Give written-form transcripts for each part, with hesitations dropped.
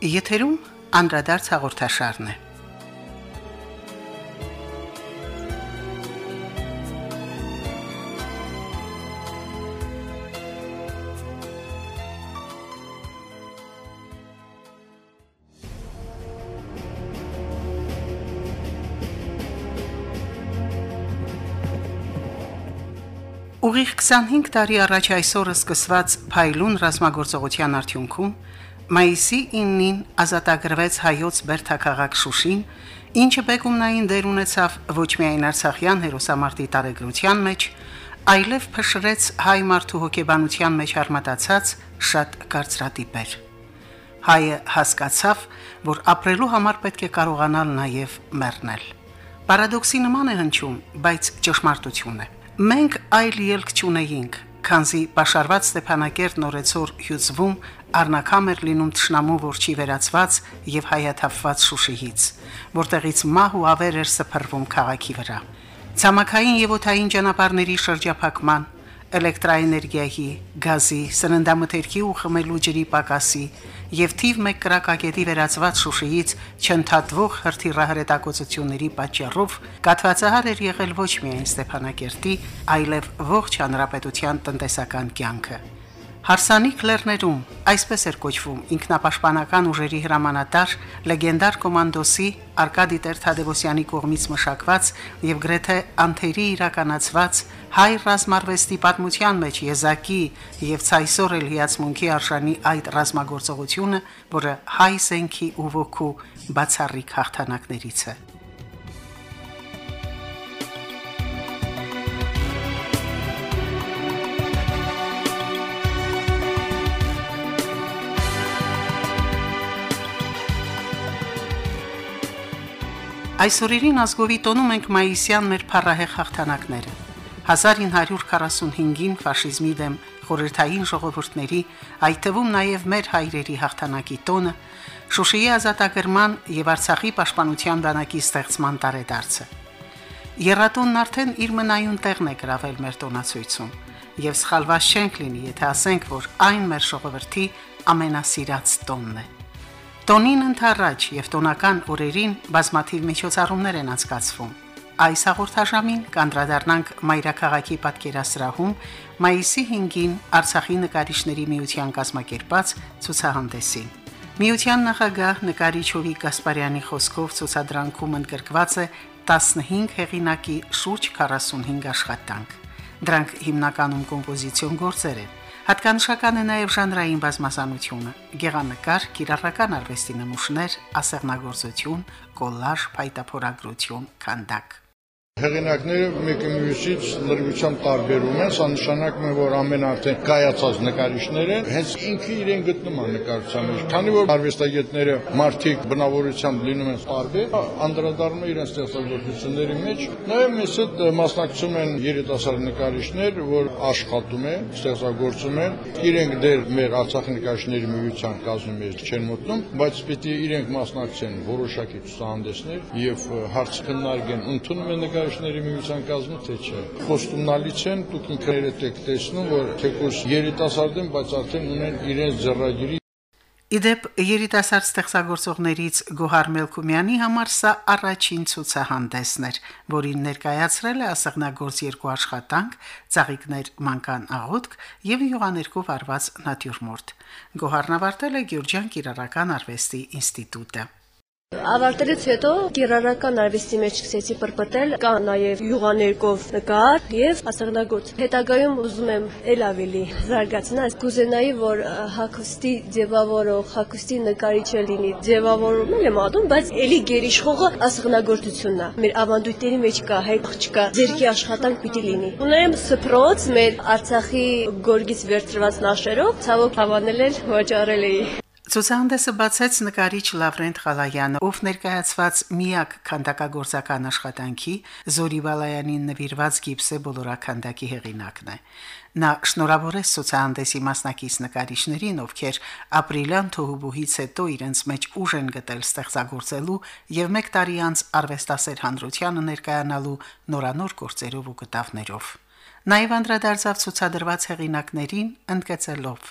Եթերում անդրադարձ հաղորդաշարն է։ Ուղիղ 25 տարի առաջ այսօրը սկսված փայլուն ռազմագործողության արդյունքում մայիսի 9-ին ազատագրվեց հայոց Բերդաքաղաք Շուշին, ինչը բեկումնային դեր ունեցավ ոչ միայն արցախյան հերոսամարտի տարեգրության մեջ, այլև փշրեց հայ մարդու հոգեբանության մեջ արմատացած շատ կարծրատիպեր։ Հայը հասկացավ, որ ապրելու համար պետք է կարողանալ նաև մեռնել։ Պարադոքսի նման է հնչում, բայց ճշմարտություն է։ Մենք այլ ելք չունեինք, քանզի պաշարված Ստեփանակերտն օրեցօր հյուծվում առնակամ էր լինում թշնամու որջի վերածված եւ հայաթափված Շուշիից, որտեղից մահ ու ավեր էր սփռվում քաղաքի վրա։ Ցամաքային եւ օդային ճանապարհների շրջափակման, էլեկտրաէներգիայի, գազի, սննդամթերքի ու խմելու ջրի պակասի եւ թիվ 1 կրակակետի վերածված Շուշիից չընդհատվող հրթիռահրետակոծությունների պատճառով կաթվածահար էր եղել ոչ միայն Ստեփանակերտի, այլև ողջ հանրապետության տնտեսական կյանքը։ Հարսանիք լեռներում, այսպես էր կոչվում ինքնապաշտպանական ուժերի հրամանատար լեգենդար կոմանդոսի Արկադի Տեր-Թադևոսյանի կողմից մշակված եւ գրեթե անթերի իրականացված հայ ռազմարվեստի պատմության մեջ եզակի եւ ցայսօր էլ հիացմունքի արժանի այդ ռազմագործողությունը, որը հայ սենքի ու ոգու բացառիկ հաղթանակներից է։ Այսօրին ազգովի տոնում ենք մայիսյան մեր փառահեղ հաղթանակները։ 1945-ին ֆաշիզմի դեմ խորհրդային ժողովուրդների, այդ թվում նաև մեր հայրերի հաղթանակի տոնը, Շուշիի ազատագրման եւ Արցախի պաշտպանության բանակի ստեղծման տարեդարձը։ Եռատոնն արդեն իր մնայուն տեղն է գրավել մեր տոնացույցում, եւ սխալված չենք լինի, եթե ասենք, որ այն մեր ժողովրդի ամենասիրած տոնն է։ Տոնին ընթառաջ եւ տոնական օրերին բազմաթիվ միջոցառումներ են անցկացվում։ Այս հաղորդաշարին կանդրադառնանք Մայրաքաղաքի պատկերասրահում մայիսի 5-ին Արցախի նկարիչների միության կազմակերպած ցուցահանդեսին։ Միության նախագահ նկարիչ Հովիկ Գասպարյանի խոսքով ցուցադրանքում ընդգրկված է 15 հեղինակի շուրջ 45 աշխատանք։ Դրանք հիմնականում կոմպոզիցիոն գործեր են։ Հատկանշական է նաև ժանրային բազմազանությունը՝ գեղանկար, կիրառական արվեստի նմուշներ, ասեղնագործություն, կոլաժ, փայտափորագրություն, քանդակ։ Հեղինակները մեկը մյուսից լրիվությամբ տարբերում են, սա նշանակում է, որ ամեն արդեն կայացած նկարիչներ են, հենց ինքը իրեն գտնում է նկարչության մեջ, քանի որ արվեստագետները մարդիկ բնավորությամբ լինում են տարբեր, անդրադառնում է իրենց ստեղծագործությունների մեջ, նաև մեծ հետ մասնակցում են երիտասարդ նկարիչներ, որ աշխատում են, ստեղծագործում են, իրենք դեռ մեր Արցախի նկարիչների միության կազմի մեջ չեն մտնում, բայց պիտի իրենք մասնակցեն որոշակի ցուցահանդեսներ եւ հարց քննարկեն, ընդունում են նկարիչների միության կազմը թե չէ։ Խոստումնալից են, դուք ինքներդ եք տեսնում, որ թեկուզ երիտասարդ են, բայց արդեն ունեն իրենց ձեռագիրը։ Իդեպ երիտասարդ ստեղծագործողներից Գոհար Մելքումյանի համար սա առաջին ցուցահանդեսն էր, որին ներկայացրել է ասեղնագործ 2 աշխատանք՝ ծաղիկներ մանկան աղոթք եւ յուղաներկով արված նատյուրմորտ։ Գոհարն ավարտել է Գյուրջան կիրառական արվեստի ինստիտուտը։ Ավարտելուց հետո կիրառական արվեստի մեջ սկսեցի պրպտել, կա նաև յուղաներկով նկար եւ ասեղնագործ։ Հետագայում ուզում եմ ել ավելի զարգացնել, կուզենայի, որ հագուստի ձևավորող, հագուստի նկարիչը լինի, ձևավորումն եմ ադում, բայց ելի գերիշխողը ասեղնագործությունն է։ Մեր ավանդույթների մեջ կա հայ աղջկա ձերքի աշխատանք պիտի լինի։ Ունեմ սփռոց մեր Արցախի գորգից վերցրված նաշերով, ցավոք հավանել էլ վաճառել էի։ Ցուցահանդեսը բացեց նկարիչ Լավրենտ Ղալայանը, ով ներկայացված միակ քանդակագործական աշխատանքի Զորի Բալայանին նվիրված գիպսե բոլորաքանդակի հեղինակն է։ Նա շնորհավորեց ցուցահանդեսի մասնակից նկարիչներին, ովքեր ապրիլյան թոհուբուհից հետո իրենց մեջ ուժ են գտել ստեղծագործելու եւ 1 տարի անց արվեստասեր հանրությանը ներկայանալու նորանոր գործերով ու կտավներով։ Նաև անդրադարձավ ցուցադրված հեղինակներին, ընդգծելով.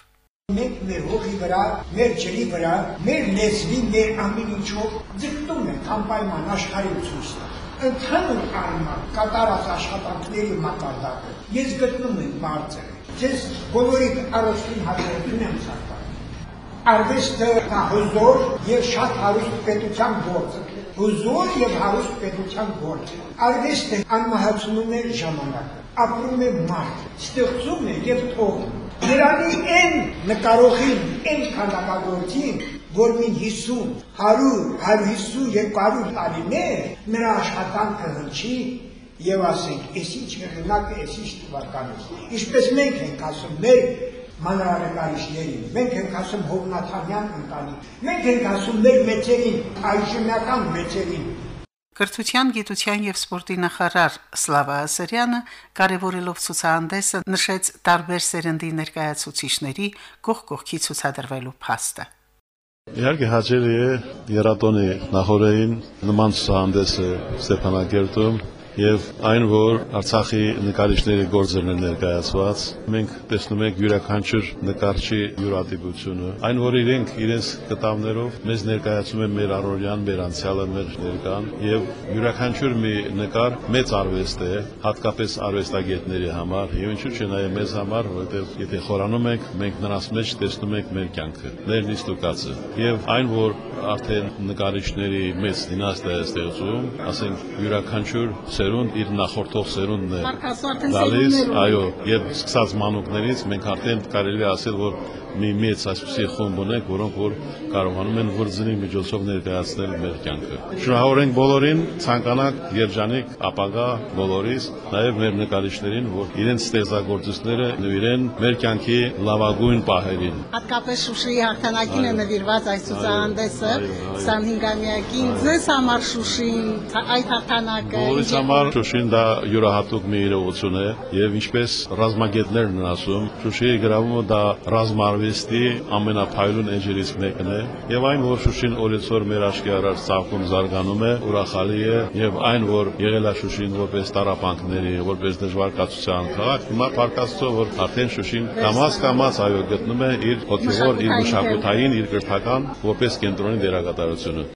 Մենք մեր հողի վրա, մեր ջրի վրա, մեր լեզվի, մեր ամեն ինչով ձգտում ենք անպայման աշխարհի ցույց տալ։ Ընդհանուր առմամբ կատարած աշխատանքների մակարդակը ես գտնում եմ բարձր։ Ես բոլորիդ առողջին հաջողություն եմ ցանկանում։ Արվեստը հզոր եւ շատ հարուստ պետության գործ է։ Հզոր եւ հարուստ պետության գործ է։ Արվեստը անմահացնում է ժամանակը, ապրում է մարդ, ստեղծում է եւ թողնում։ Երանի են նկարողին, են քանդակագործին, որ մին 50, 100, 150, 200 տարիներ նրա աշխատանքը հնչի եւ ասենք, ես ինչ հեղինակ է, ես ինչ թվականից։ Ինչպես մենք ենք ասում մեր մանրանկարիչներին, մենք ենք ասում Հովնաթանյան ընտանիք, մենք ենք ասում մեր մեծերին, այժմյան մեծերին։ Կրթության, գիտության եւ սպորտի նախարար Սլավա Ասարյանը կարևորելով ցուցահանդեսը նշեց տարբեր սերնդի ներկայացուցիչների կողքի ցուցադրվելու փաստը։ Իհարկե հաճելի է երաթոնի նախորդին նման ցուցահանդեսը Ստեփանակերտում եւ այն որ Արցախի նկարիչների գործերն են ներկայացված մենք տեսնում ենք յուրաքանչյուր նկարչի յուրատիպությունը այն որ իրենց կտավներով մեզ ներկայացում են մեր առօրյան, մեր անցյալը, մեր ներկան եւ յուրաքանչյուր մի նկար մեծ արվեստ է հատկապես արվեստագետների համար եւ ինչու՞ չէ նաեւ մեզ համար որովհետեւ եթե խորանում ենք մենք նրանց մեջ տեսնում ենք մեր կյանքը մեր նիստուկացը եւ այն որ արդեն նկարիչների մեծ դինաստիա է ստեղծում ասենք յուրաքանչյուր սերունդ իր նախորդող սերունդն է գալիս, այո, եւ սկսած մանուկներից մենք արդեն կարելի է ասել, որ մի մեծ այսպիսի խումբ ունենք, որոնք որ կարողանում են վրձնի միջոցով ներկայացնել մեր կյանքը։ Շնորհավոր ենք բոլորին, ցանկանանք երջանիկ ապագա բոլորիս, նաեւ մեր նկարիչներին, որ իրենց ստեղծագործությունները նվիրեն մեր կյանքի լավագույն պահերին։ Հատկապես Շուշիի հաղթանակին է նվիրված այս ցուցահանդեսը, 25-ամյակին, ձեզ համար Շուշին, այդ հաղթանակը Շուշին դա յուրահատուկ մի իրողություն է եւ ինչպես ռազմագետներն են ասում, Շուշիի գրավումը դա ռազմարվեստի ամենափայլուն էջերից մեկն է եւ այն որ Շուշին օրեցօր մեր աչքի առաջ ցավում զարգանում է, ուրախալի է եւ այն որ եղել է Շուշին որպես տարապանքների, որպես դժվար կացության քաղաք, հիմա փառքաստո որ արդեն Շուշին կամաց այո գտնում է իր հոգեվոր, իր մշակութային, իր կրթական որպես կենտրոնի դերակատարությունը։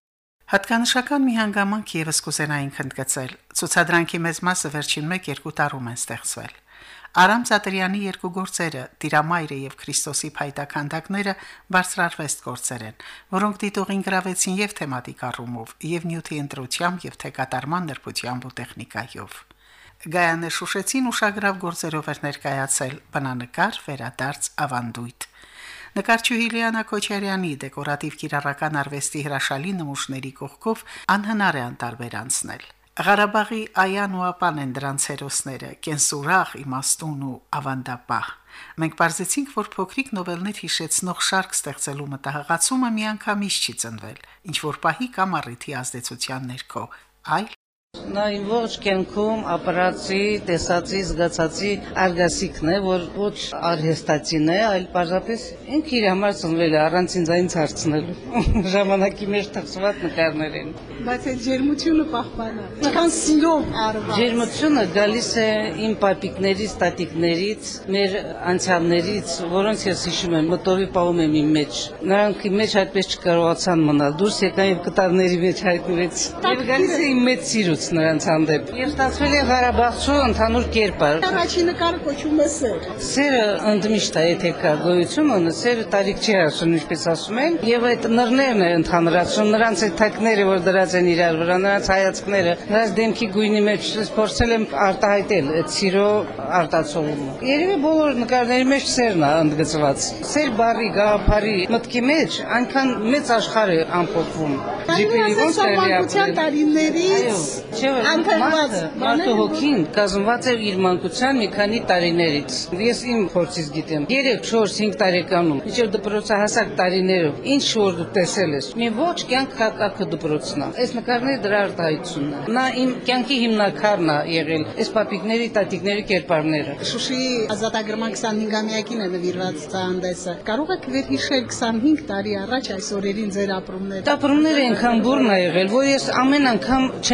Հատկանշական մի հանգամանք եւս կուզենայինք ընդգծել։ Ցուցադրանքի մեծ մասը վերջին 1-2 տարում են ստեղծվել։ Արամ Զատիրյանի երկու գործերը՝ Տիրամայրը եւ Քրիստոսի փայտականդակները բարձրարվեստ գործեր են, որոնք դիտողին գրավեցին եւ թեմատիկ առումով, եւ նյութի ընտրությամբ եւ թեկատարման նրբությամբ ու տեխնիկայով։ Գայանե Շուշեցին ուշագրավ գործերով էր ներկայացել բնանկար, վերադարձ, ավանդույթ։ Նկարչուհի Լիանա Քոչարյանի դեկորատիվ կիրառական արվեստի հրաշալի նմուշների կողքով անհնար է անտարբեր անցնել։ Ղարաբաղի Այան ու Ապան են դրանց հերոսները՝ Կենսուրախ, Իմաստուն ու Ավանդապահ։ Մենք բարձեցինք, որ փոքրիկ նովելներ հիշեցնող շարք ստեղծելու մտահղացումը միանգամից չի ծնվել, ինչ որ պահի կամ առիթի ազդեցության ներքո, այլ Նա իմ ողջ կյանքում ապրածի, տեսածի, զգացածի արգասիքն է, որ ոչ արհեստացին է, այլ պարզապես ինքը իր համար ծնվել է առանց ինձ հարցնելու ժամանակի մեջ թխված նկարներին։ Բայց այդ ջերմությունը պահպանա։ Քան սիրով արվա։ Ջերմությունը գալիս է իմ պապիկներից, տատիկներից, մեր անցյալներից, որոնց ես հիշում եմ, մտովի պահում եմ իմ մեջ։ Նրանք իմ մեջ այդպես չկարողացան մնալ, դուրս եկան եւ կտավների մեջ հայտնվեց։ Եվ գալիս է իմ մեծ սիրուց նրանց հանդեպ։ Եվ ստացվել է Ղարաբաղցու ընդհանուր կերպար։ Առաջին նկարը կոչվում է սեր։ Սերը ընդմիշտ է, եթե կա գոյություն ունի, սերը տարիք չի ասում, ինչպես ասում են, եւ այդ նռներն է ընդհանրացում, նրանց այդ թակները, որ դրած են իրար վրա, նրանց հայացքները, նրանց դեմքի գույնի մեջ փորձել եմ արտահայտել այդ սիրո արտացոլումը։ Երևի բոլոր նկարների մեջ սերն է ընդգծված։ Սեր բառի, գաղափարի մտքի մեջ այնքան մեծ աշխարհ է ամփոփվում։ Մանկության տարիներից Մարդու հոգին կազմված է իր մանկության մի քանի տարիներից։ Ես իմ փորձից գիտեմ 3-4-5 տարեկանում, մինչև դպրոցահասակ տարիներով, ինչ որ դու տեսել ես, մի ոչ կյանք կակը դպրոցն է։ Այս նկարները դրա արտահայտությունն է։ Նա իմ կյանքի հիմնականն է եղել, այս պապիկների, տատիկների կերպարները։ Շուշիի ազատագրման 25-ամյակին է նվիրված ցուցահանդեսը։ Կարող եք վերհիշել 25 տարի առաջ այս օրերին ձեր ապրումները։ Ապրումները այնքան բուրն է եղել, որ ես ամեն անգամ չեմ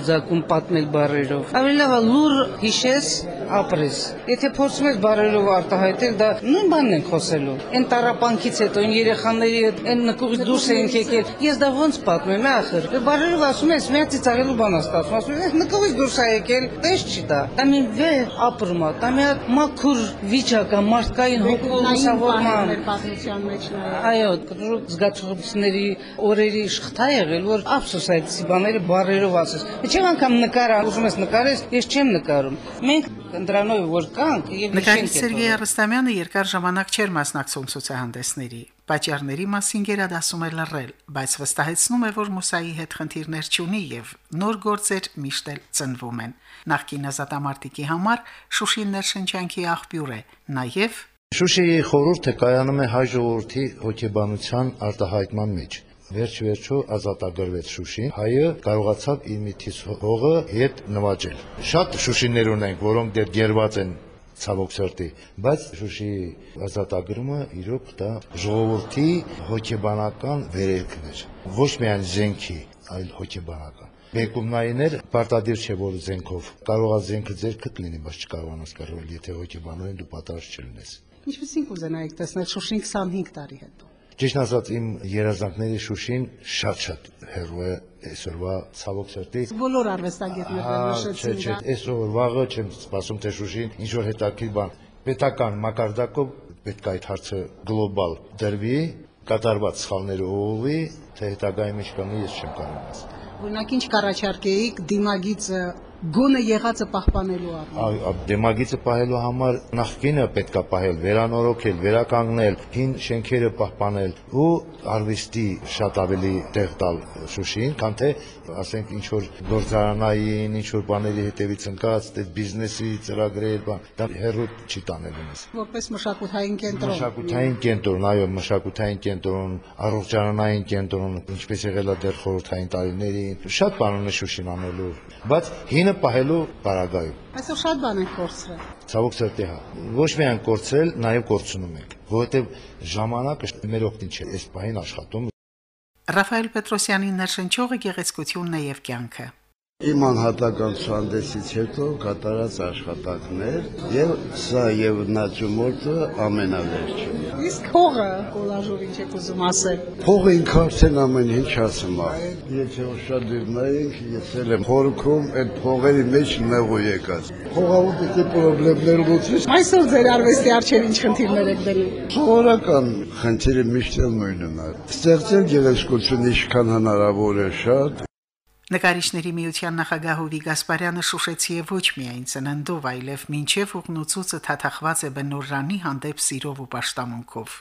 հարձակում պատմել բառերով։ Ավելի լավ է լուր հիշես, ապրես։ Եթե փորձում ես բառերով արտահայտել, դա նույն բանն են խոսելու։ Այն տառապանքից հետո երեխաների հետ այն նկուղից դուրս ենք եկել։ Ես դա ոնց պատմեմ, ախր։ Բառերով ասում ես, մի հատ ծիծաղելու բան ստացվում, ասում ես, նկուղից դուրս է եկել, տես չի դա։ Դա մի վեր ապրում է, դա մի հատ մաքուր վիճակ է, մարդկային հոգու լուսավորման պատմության մեջ նայել։ Այո, զգացողությունների օրերի շղթա եղել, որ ափսոս այդպիսի բաները բառերով ասես։ Ինչեւ անգամ նկար ուզում ես նկարես, ես չեմ նկարում։ Մենք ընդրանով որ կանք եւ Նկարիչ Սերգեյ Արստամյանը երկար ժամանակ չէր մասնակցում ցուցահանդեսների։ Պատճառների մասին գերադասում է լռել, բայց վստահեցնում է, որ Մուսայի հետ խնդիրներ չունի եւ նոր գործեր միշտ էլ ծնվում են։ Նախկին ազատամարտիկի համար Շուշին ներշնչանքի աղբյուր է, նաեւ Շուշիի խորհուրդը կայանում է հայ ժողովրդի հոգեբանության արտահայտման մեջ։ Վերջ-վերջո ազատագրվեց Շուշին, հայը կարողացավ իր միտից հողը հետ նվաճել։ Շատ Շուշիներ ունենք, որոնք դեռ գերված են ցավոք սրտի, բայց Շուշիի ազատագրումը իրոք դա ժողովրդի հոգեբանական վերելքն էր։ Ոչ միայն զենքի, այլ հոգեբանական։ Բեկումնայիներ պարտադիր չէ, որ զենքով կարող է զենքը ձերքդ լինի, բայց չկարողանաս կռվել, եթե հոգեբանորեն դու պատրաստ չլինես։ Ինչպեսին կուզենայիք տեսնել Շուշին 25 տարի հետո։ Ճիշտ ասած, իմ երազանքների Շուշին շատ հեռու է այսօրվա ցավոք սրտի։ Բոլոր արվեստագետներն նշեցին դա։ Այսօր վաղը չեմ սպասում, թե Շուշին ինչ որ հետաքրքիր բան պետական մակարդակով պետք է այդ հարցը գլոբալ դրվի, կատարված սխալները ուղղվի, թե հետագայում ինչ կանի, ես չեմ կարող ասել։ Օրինակ ինչ կառաջարկեիք դիմագիծը գոնը եղածը պահպանելու առումով։ Դեմագիծը պահելու համար նախկինը պետք է պահել, վերանորոգել, վերականգնել, հին շենքերը պահպանել ու արվեստի շատ ավելի տեղ տալ Շուշիին, քան թե ասենք ինչ որ գործարանային, ինչ որ բաների հետևից ընկած, դե բիզնեսի ծրագրեր, բան, դա հեռու չի տանելու մեզ։ Որպես մշակութային կենտրոն։ Մշակութային կենտրոն, այո, մշակութային կենտրոն, առողջարանային կենտրոն, ինչպես եղել է դեռ խորհրդային տարիներին, շատ բան ունի Շուշին անելու, բայց հինը պահելու պարագայում։ Այսօր շատ բան են կորցրել։ Ցավոք սրտի հա։ Ոչ միայն կորցրել, նաև կորցնում ենք, որովհետև ժամանակը մեր օգտին չէ, այս պահին աշխատում։ Ռաֆայել Պետրոսյանի ներշնչողը գեղեցկությունն է եւ կյանքը։ Իմ անհատական ցուցահանդեսից հետո կատարած աշխատանքներ եւ սա եւ նատյուրմորտը ամենավերջը։ Իսկ հողը կոլաժով ինչ եք ուզում ասել։ Փողը ինքը արդեն ամեն ինչ ասում է։ Եթե ուշադիր նայենք, ես եմ խորքում այդ փողերի մեջ նեղու եկած։ Փողավուտի խնդիրներ լուծես։ Այսօր ձեր արվեստի արժեր ինչ խնդիրներ եք դնում։ Սովորական խնդիրը միշտ նույնն է։ Ստեղծել գեղեցկություն ինչքան հնարավոր է շատ։ Նկարիչների միության նախագահ Հովի Գասպարյանը շուշեցի է ոչ միայն ծննդով, այլև մինչև ուղնուցուցը թաթախված է բնորանի հանդեպ սիրով ու պաշտամունքով։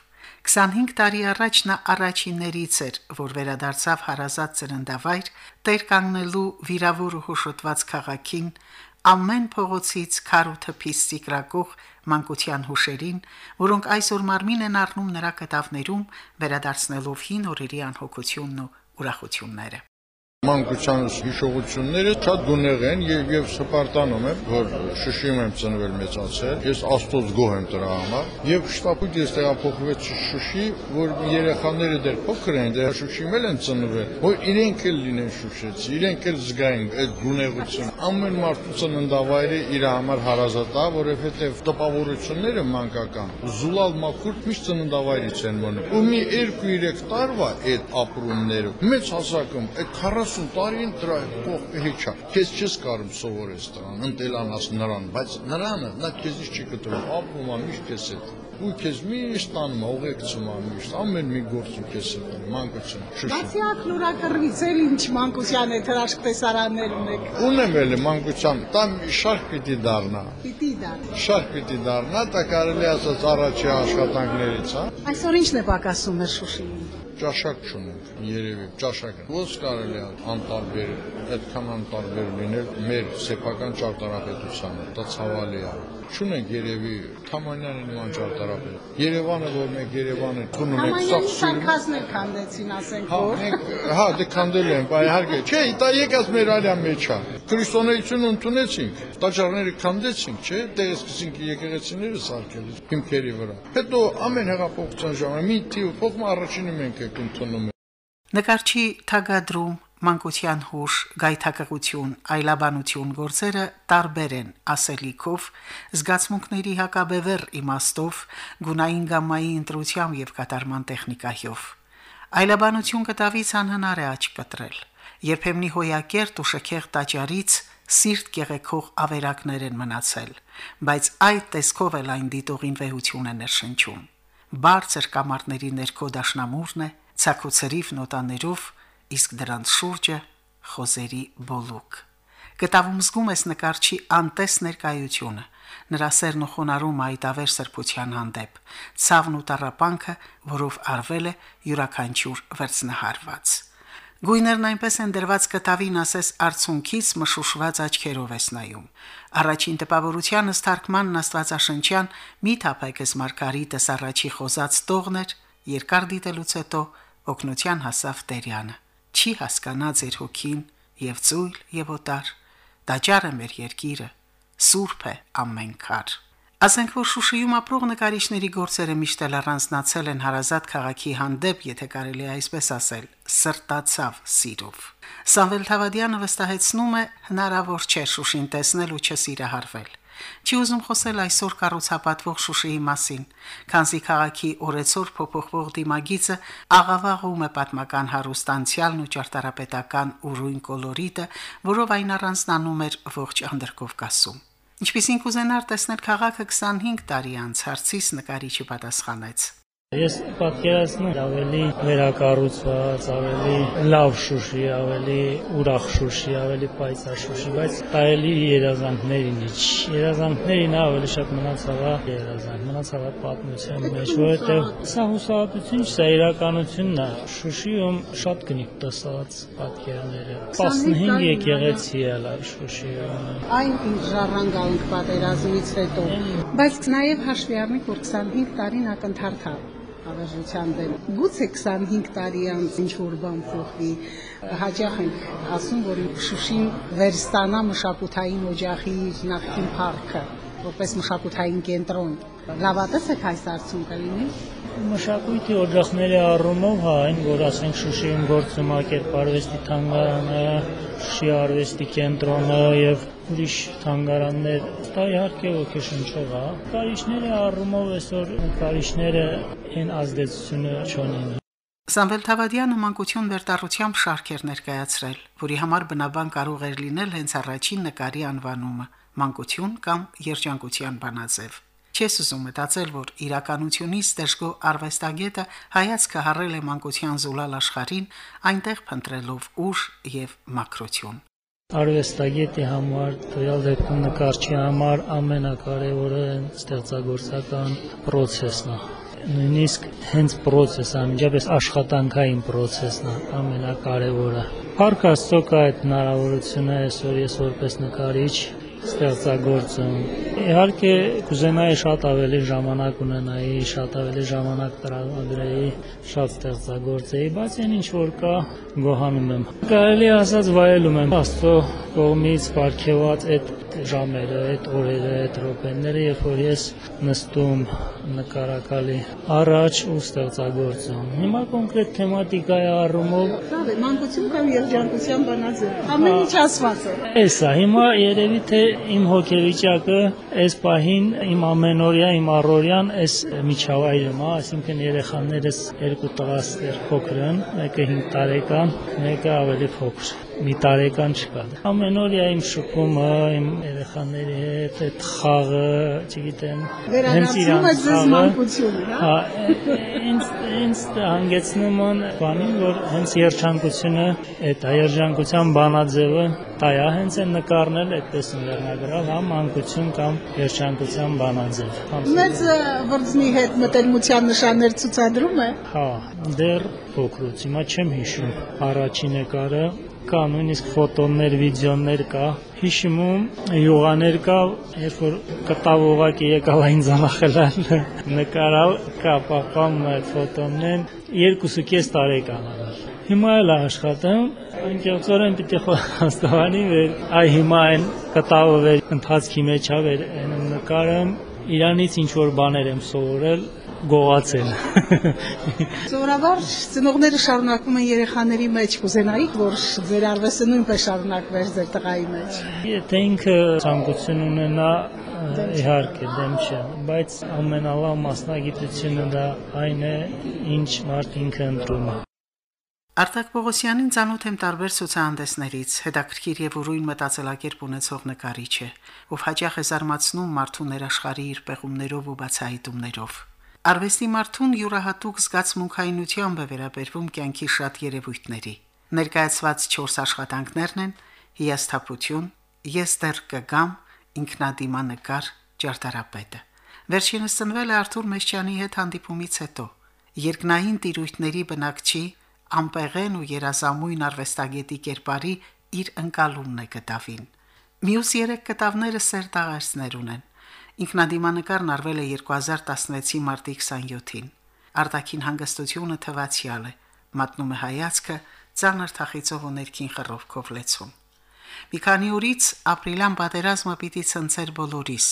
25 տարի առաջ նա առաջիններից էր, որ վերադարձավ հարազատ ծննդավայր, տեր կանգնելու վիրավոր ու հոշոտված քաղաքին, ամեն փողոցից քար ու թփից սիկրակող մանկության հուշերին, որոնք այսօր մարմին են առնում նրա կտավներում, վերադարձնելով հին օրերի անհոգությունն ու ուրախությունները։ Մանկությանս հիշողությունները շատ գունեղ են եւ սպարտանում եմ, որ Շուշիում եմ ծնվել մեծացել։ Ես Աստծոց գոհ եմ դրա համար եւ շտապույտ ես տեղափոխվեցի Շուշի, որ երեխաները դեռ փոքր են, դեռ Շուշիում են ծնվել, որ իրենք էլ լինեն շուշեցի, իրենք էլ զգային այդ գունեղությունը։ Ամեն մարդու ծննդավայրը իր համար հարազատ է, որովհետեւ տպավորությունները մանկական զուլալ մաքուր միշտ ծննդավայրից են մնում։ Ու մի 2-3 տարվա այդ ապրումները մեծ հասակում այդ 40 տարին դրա կողքը հեչա։ Քեզ չես կարող սովորես դրան, ընտելանաս նրան, բայց նրանը նա քեզից չի կտրում, ապրում է միշտ քեզ հետ։ Ու քեզ միշտ տանում, ուղեկցում է միշտ, ամեն մի գործում քեզ հետ, մանկություն, Շուշի։ Բացի ակլուրակռվից էլ ինչ մանկության հետ հրաշք տեսարաններ ունեք։ Ունեմ էլ մանկության, դա շարք պիտի դառնա։ Պիտի դառնա։ Շարք պիտի դառնա, դա կարելի ասած առաջի աշխատանքներից, հա։ Այսօր ինչն է պակասում մեր Շուշիին։ Ճաշակ չունենք, երևի, ճաշակ։ Ոնց կարելի է անտարբեր, այդքան անտարբեր լինել մեր սեփական ճարտարապետությանը, դա ցավալի է։ Չունենք երևի Թամանյանի նման ճարտարապետ։ Երևանը, որ մենք Երևանը քունում ենք, սա սարքազներ քանդեցին, ասենք որ։ Հա, դե քանդել են, բայ իհարկե։ Չէ, դա եկած մեր արյան մեջ է։ Քրիստոնեությունը ընդունեցինք, տաճարները քանդեցինք, չէ՞, դե սկսեցինք եկեղեցիները սարքել հիմքերի վրա։ Հետո ամեն հեղափոխության ժամանակ մի թիվ փոխում առաջինը մենք ենք ընդունում։ Նկարչի թագադրում, մանկության հուշ, գայթակղություն, այլաբանություն գործերը տարբեր են ասելիքով, զգացմունքների հակաբևեռ իմաստով, գունային գամմայի ընտրությամբ եւ կատարման տեխնիկայով։ Այլաբանություն կտավից անհնար է աչք կտրել։ Երբեմնի հոյակերտ ու շքեղ տաճարից սիրտ կեղեքող ավերակներ են մնացել, բայց այդ տեսքով էլ այն դիտողին վեհություն է ներշնչում։ Բարձր կամարների ներքո դաշնամուրն է, ցակուցրիվ նոտաներով, իսկ դրանց շուրջը խոզերի բոլուկ։ Կտավում զգում ես նկարչի անտես ներկայությունը, նրա սերն ու խոնարհումը այդ ավեր սրբության հանդեպ, ցավն ու տառապանքը, որով արվել է յուրաքանչյուր վերցնահարված։ Գույներն այնպես են դրված կտավին, ասես արցունքից մշուշված աչքերով ես նայում։ Առաջին տպավորությանս թարգմանն աստվածաշնչյան մի թափայքս Մարգարիտս առաջի խոզած տողներ, երկար դիտելուց հետո օգնության հասավ Տերյանը։ Չի հասկանա ձեր հոգին, եւ ծույլ եւ օտար, տաճարը մեր երկիրը, սուրբ է ամեն քար։ Ասենք որ Շուշիում ապրող նկարիչների գործերը միշտ էլ առանձնացել են հարազատ քաղաքի հանդեպ, եթե կարելի է այսպես ասել, սրտացավ սիրով։ Սամվել Թավադյանը վստահեցնում է, հնարավոր չէ Շուշին տեսնել ու չսիրահարվել։ Չի ուզում խոսել այսօր կառուցապատվող Շուշիի մասին, քանզի քաղաքի օրեցօր փոփոխվող դիմագիծը աղավաղում է պատմական հարուստ անցյալն ու ճարտարապետական ուրույն կոլորիտը, որով այն առանձնանում էր ողջ Անդրկովկասում։ Ինչպիսին կուզենար տեսնել քաղաքը 25 տարի անց, հարցիս նկարիչը պատասխանեց. Ես պատկերացնում ավելի վերակառուցված, ավելի լավ Շուշի, ավելի ուրախ Շուշի, ավելի պայծառ Շուշի, բայց կարելի երազանքներին իջ։ Երազանքներին ավելի շատ մնացավ մնացավ պատմության մեջ, որովհետև սա հուսահատություն չէ, սա իրականությունն է։ Շուշիում շատ կնիկ տեսած պատկերները։ 15 եկեղեցի է լավ Շուշիում։ Այն ինչ ժառանգանք պատերազմից հետո, բայց նաև հաշվի առնենք, որ 25 տարին ակնթարթ է հավերժության դեմ։ Գուցե 25 տարի անց ինչ-որ բան փոխվի, հաճախ են ասում, որ Շուշին վերստանա մշակութային օջախի նախկին փառքը, որպես մշակութային կենտրոն։ Լավատես եք այս արդյունքը լինի։ Մշակույթի օջախների առումով հա, այն որ ասենք Շուշիում գործում է կերպարվեստի թանգարանը, Շուշի արվեստի կենտրոնը եւ ուրիշ թանգարաններ, դա իհարկե ոգեշնչող է։ Նկարիչների առումով այսօր նկարիչները այն ազդեցությունը չունեն։ Սամվել Թավադյանը մանկություն վերտառությամբ շարք էր ներկայացրել, որի համար բնաբան կարող էր լինել հենց առաջին նկարի անվանումը՝ մանկություն կամ երջանկության բանաձև։ Չես ուզում մտածել, որ իրականությունից դժգո արվեստագետը հայացքը հառել է մանկության զուլալ աշխարհին, այնտեղ փնտրելով ուժ եւ մաքրություն։ Արվեստագետի համար, տվյալ դեպքում նկարչի համար ամենակարևորը ստեղծագործական պրոցեսն է։ Նույնիսկ հենց պրոցեսը, անմիջապես աշխատանքային պրոցեսն է ամենակարևորը։ Փառք Աստծո կա այդ հնարավորությունը այսօր ես որպես նկարիչ ստեղծագործում։ Իհարկե կուզենայի շատ ավելի ժամանակ ունենայի, շատ ավելի ժամանակ տրամադրեի, շատ ստեղծագործեի, բայց այն ինչ որ կա, գոհանում եմ։ Կարելի ասած վայելում եմ Աստծո կողմից պարգևած այդ ժամերը, այդ օրերը, այդ րոպեները, երբ որ ես նստում նկարակալի առաջ ու ստեղծագործում։ Հիմա կոնկրետ թեմատիկայի առումով մանկություն կամ երջանկության բանաձև։ Ամեն ինչ ասված է։ Էսա, հիմա երևի թե իմ հոգեվիճակը այս պահին իմ ամենօրյա, իմ առօրյան այս միջավայրում է, այսինքն երեխաներս երկու տղաներ փոքր են, մեկը 5 տարեկան, մեկը ավելի փոքր։ Մի տարեկան չկա։ Ամենօրյա իմ շփումը, իմ երեխաների հետ, այդ խաղը, չգիտեմ, հենց իրանց մանկությունը, հա, ինձ հանգեցնում են բանին, որ հենց երջանկությունը, այդ երջանկության բանաձևը, դա է, հենց այն նկարնել այդպես վերնագրավ, հա, մանկություն կամ երջանկության բանաձև։ Մեծ վրձնի հետ մտերմության նշաններ ցուցադրում է։ Հա, դեռ փոքրուց, հիմա չեմ հիշում առաջին նկարը, կա նույնիսկ ֆոտոներ, վիդեոներ կա, հիշում յուղաներ կա, երբ որ կտավ ուղակի եկալ այն զանախելալ նկարալ, կա պապամ այդ ֆոտոներն 2.5 տարեկան արալ։ Հիմա էլ աշխատում, անկեղծորեն պիտի խոստովանի, այ հիմա այն կտավը վեր ընթացքի մեջ ա վեր նկարում, իրանից ինչ որ բաներ եմ սովորել, գողացել։ Սովորաբար ծնողները շարունակում են երեխաների մեջ կուզենայիք, որ ձեր արվեստը նույնպես շարունակվեր ձեր տղայի մեջ։ Եթե ինքը ցանկություն ունենա, իհարկե դեմ չէ, բայց ամենալավ մասնագիտությունը դա այն է, ինչ մարդ ինքը ընտրում է։ Արտակ Պողոսյանին ծանոթ եմ տարբեր ցուցահանդեսներից, հետաքրքիր եւ ուրույն մտածելակերպ ունեցող նկարիչ է, ով հաճախ է զարմացնում մարդու ներաշխարհի իր պեղումներով ու բացահայտումներով։ Արվեստի մարդուն յուրահատուկ զգացմունքայնությամբ է վերաբերվում կյանքի շատ երևույթների։ Ներկայացված 4 աշխատանքներն են՝ հիասթափություն, ես դեռ կգամ, ինքնադիմանկար, ճարտարապետը։ Վերջինս ծնվել է Արթուր Մեշչյանի հետ հանդիպումից հետո։ Երկնային տիրույթների բնակչի անպեղեն ու երազամույն արվեստագետի կերպարի իր ընկալումն է կտավին։ Մյուս 3 կտավները սեր տաղերցներ ունեն։ Ինքնադիմանկարն արվել է 2016-ի մարտի 27-ին։ Արտաքին հանգստությունը թվացial է, մատնում է հայացքը, ծանր թախիծով ու ներքին խռովքով լեցում։ Մի քանի օրից ապրիլյան պատերազմը պիտի ցնցեր բոլորիս։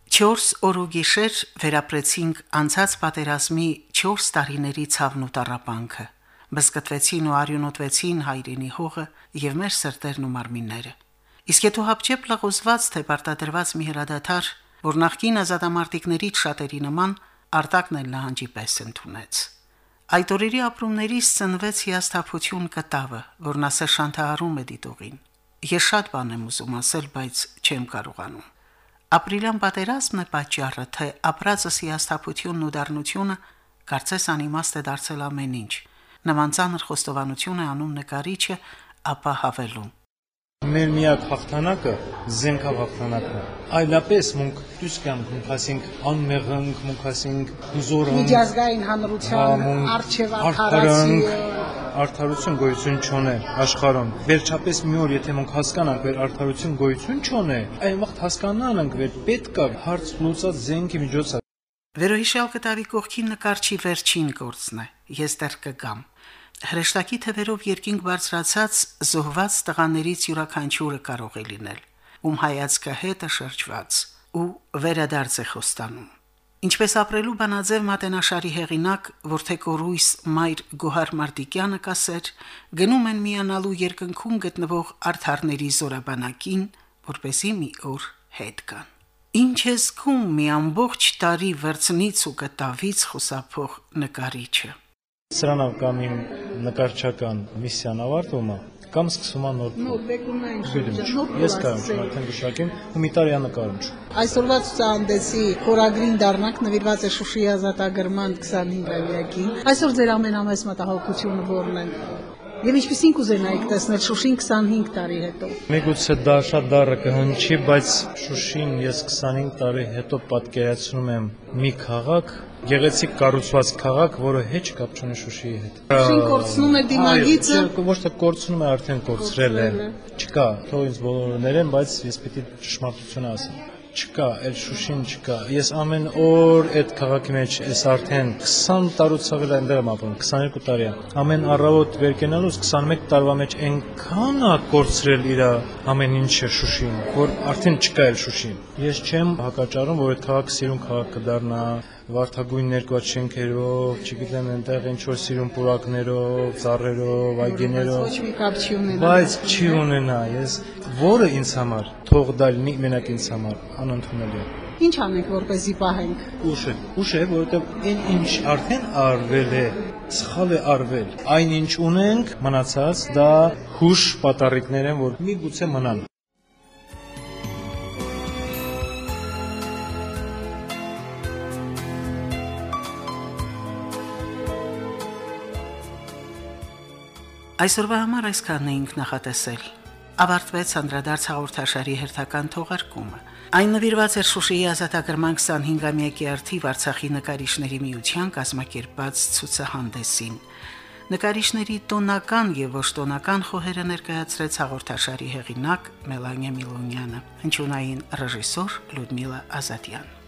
4 օր ու գիշեր վերապրեցինք անցած պատերազմի 4 տարիների ցավն ու տառապանքը։ Բզկտվեցին ու արյունոտվեցին հայրենի հողը եւ մեր սրտերն ու մարմինները։ Իսկ եթե հապճեպ լղոզված թե պարտադրված մի հրադադար, որ նախկին ազատամարտիկներից շատերի նման Արտակն էլ նահանջի պես ընդունեց։ Այդ օրերի ապրումներից ծնվեց հիասթափություն կտավը, որն ասել շանթահարում է դիտողին։ Ես շատ բան եմ ուզում ասել, բայց չեմ կարողանում։ Ապրիլյան պատերազմն է պատճառը, թե ապրածս հիասթափությունն ու դառնությունը կարծես անիմաստ է դարձել ամեն ինչ։ Նման ծանր խոստովանություն է անում նկարիչը, ապա հավելում. Մեր միակ հաղթանակը զենքով հաղթանակն է։ Այլապես մունք դուսկամ մունքասինք անմեղանք, մունքասինք հուզորը միջազգային հանրության արժև արդարություն գոյություն չունի աշխարհում։ Վերջապես մի օր եթե մենք հասկանանք, որ արդարություն գոյություն չունի, այն վաղ հասկանանք, որ պետք է հարց լուծած զենքի միջոցով։ Վերոհիշյալ կտավի կողքին նկարչի վերջին գործն է. Ես դեռ կգամ։ Հրեշտակի թևերով երկինք բարձրացած զոհված տղաներից յուրաքանչյուրը կարող է լինել, ում հայացքը հետը շրջված ու վերադարձ է խոստանում։ Ինչպես ապրելու բանաձև մատենաշարի հեղինակ Որթեկորույս Մայր Գոհար Մարտիկյանը կասեր, գնում են միանալու երկնքում գտնվող արդարների զորաբանակին, որպեսզի մի օր հետ գան։ Ինչ է զգում մի ամբողջ տարի վերցնից ու կտավից խուսափող նկարիչը։ Սրանով կամ իմ նկարչական միսիան ավարտվում է, կամ սկսում է նոր բեկումնային ես կարող եմ գշակեմ ու մի տարի նկարում։ Այսօրվա ցուցահանդեսի խորագրին դառնանք նվիրված է Շուշիի ազատագրման 25-ամյակին։ Այսօր ձեր ամենամեծ մտահոգությունը ո՞րն է։ Եվ ինչպեսին կուզենայիք տեսնել Շուշին 25 տարի հետո։ Միգուցե դա շատ դառը կհնչի, բայց Շուշին ես 25 տարի հետո պատկերացնում եմ մի քաղաք, գեղեցիկ կառուցված քաղաք, որը հեչ կապ չունի Շուշիի հետ։ Շուշին կորցնում է դիմագիծը։ Ոչ թե կորցնում է, արդեն կորցրել է։ Չկա, թող ինձ բոլորը ներեն, բայց ես պիտի ճշմարտությունը ասեմ։ Չկա, այդ Շուշին չկա։ Ես ամեն օր այդ քաղաքի մեջ ես արդեն 20 տարուց ավելի այնտեղ եմ ապրում, 22 տարի է։ Ամեն առավոտ վեր կենալուց 21 տարվա մեջ այնքան է կորցրել իր ամեն ինչը Շուշին, որ արդեն չկա էլ Շուշին։ Ես չեմ հակաճառում, որ այդ քաղաքը սիրուն քաղաք կդառնա, վարդագույն ներկված շենքերով, չգիտեմ, այնտեղ ինչ որ սիրուն պուրակներով, ծառերով, այգիներով։ Ոչ մի կապ չի ունենա։ Բայց չի ունենա, ես որը ինձ համար թող դա լինի մենակ ինձ համար անընդունելի է։ Ինչ անենք, որպեսզի պահենք։ Ուշ է, որովհետև այն ինչ արդեն արվել է, սխալ է արվել։ Այն ինչ ունենք, մնացած դա հուշ պատառիկներ են, որ միգուցե մնան։ Այսօրվա համար այսքանն էինք նախատեսել։ Ավարտվեց անդրադարձ հաղորդաշարի հերթական թողարկումը։ Այն նվիրված էր Շուշիի ազատագրման 25-ամյակի արդիվ Արցախի նկարիչների միության կազմակերպած ցուցահանդեսին։ Նկարիչների տոնական եւ ոչ տոնական խոհերը ներկայացրեց հաղորդաշարի հեղինակ Մելանիա Միլոնյանը, հնչյունային ռեժիսոր Լյուդմիլա Ազատյան։